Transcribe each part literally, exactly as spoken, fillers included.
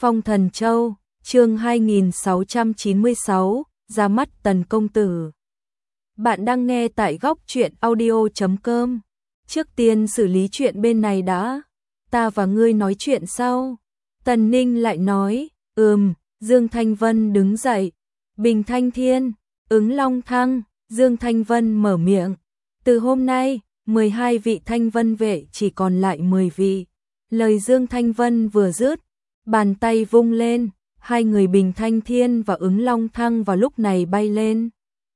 Phong Thần Châu, chương hai nghìn sáu trăm chín mươi sáu, ra mắt Tần công tử. Bạn đang nghe tại góc truyện audio chấm com. Trước tiên xử lý chuyện bên này đã, ta và ngươi nói chuyện sau. Tần Ninh lại nói, ừm, Dương Thanh Vân đứng dậy. Bình Thanh Thiên, Ứng Long Thăng, Dương Thanh Vân mở miệng. Từ hôm nay, mười hai vị Thanh Vân vệ chỉ còn lại mười vị. Lời Dương Thanh Vân vừa dứt, bàn tay vung lên, hai người Bình Thanh Thiên và Ứng Long Thăng vào lúc này bay lên.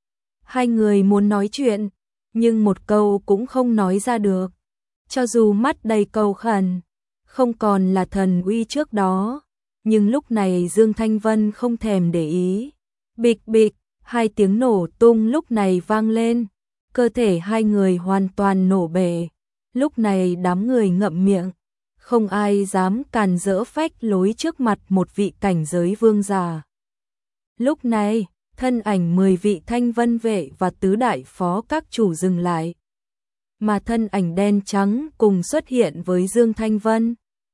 Hai người muốn nói chuyện, nhưng một câu cũng không nói ra được. Cho dù mắt đầy cầu khẩn, không còn là thần uy trước đó, nhưng lúc này Dương Thanh Vân không thèm để ý. Bịch bịch, hai tiếng nổ tung lúc này vang lên, cơ thể hai người hoàn toàn nổ bể. Lúc này đám người ngậm miệng, không ai dám càn rỡ phách lối trước mặt một vị cảnh giới vương giả. Lúc này, thân ảnh mười vị Thanh Vân vệ và tứ đại phó các chủ dừng lại, mà thân ảnh đen trắng cùng xuất hiện với Dương Thanh Vân.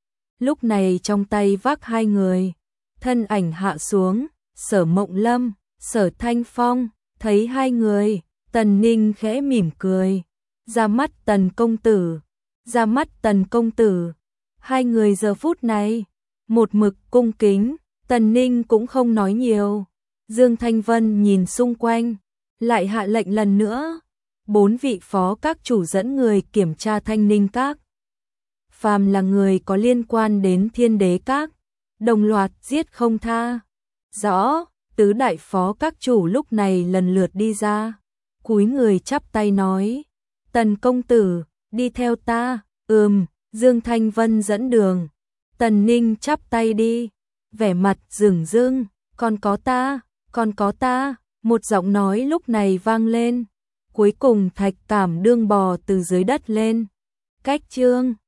Lúc này trong tay vác hai người, thân ảnh hạ xuống, Sở Mộng Lâm, Sở Thanh Phong, thấy hai người, Tần Ninh khẽ mỉm cười. Ra mắt Tần công tử, ra mắt Tần công tử. Hai người giờ phút này, một mực cung kính, Tần Ninh cũng không nói nhiều. Dương Thanh Vân nhìn xung quanh, lại hạ lệnh lần nữa. Bốn vị phó các chủ dẫn người kiểm tra Thanh Ninh Các. Phàm là người có liên quan đến Thiên Đế Các, đồng loạt giết không tha. Rõ, tứ đại phó các chủ lúc này lần lượt đi ra, cúi người chắp tay nói, Tần công tử, đi theo ta. Ừm, Dương Thanh Vân dẫn đường. Tần Ninh chắp tay đi, vẻ mặt rừng rưng, còn có ta, còn có ta. Một giọng nói lúc này vang lên. Cuối cùng Thạch Cảm Đương bò từ dưới đất lên. Cách Trương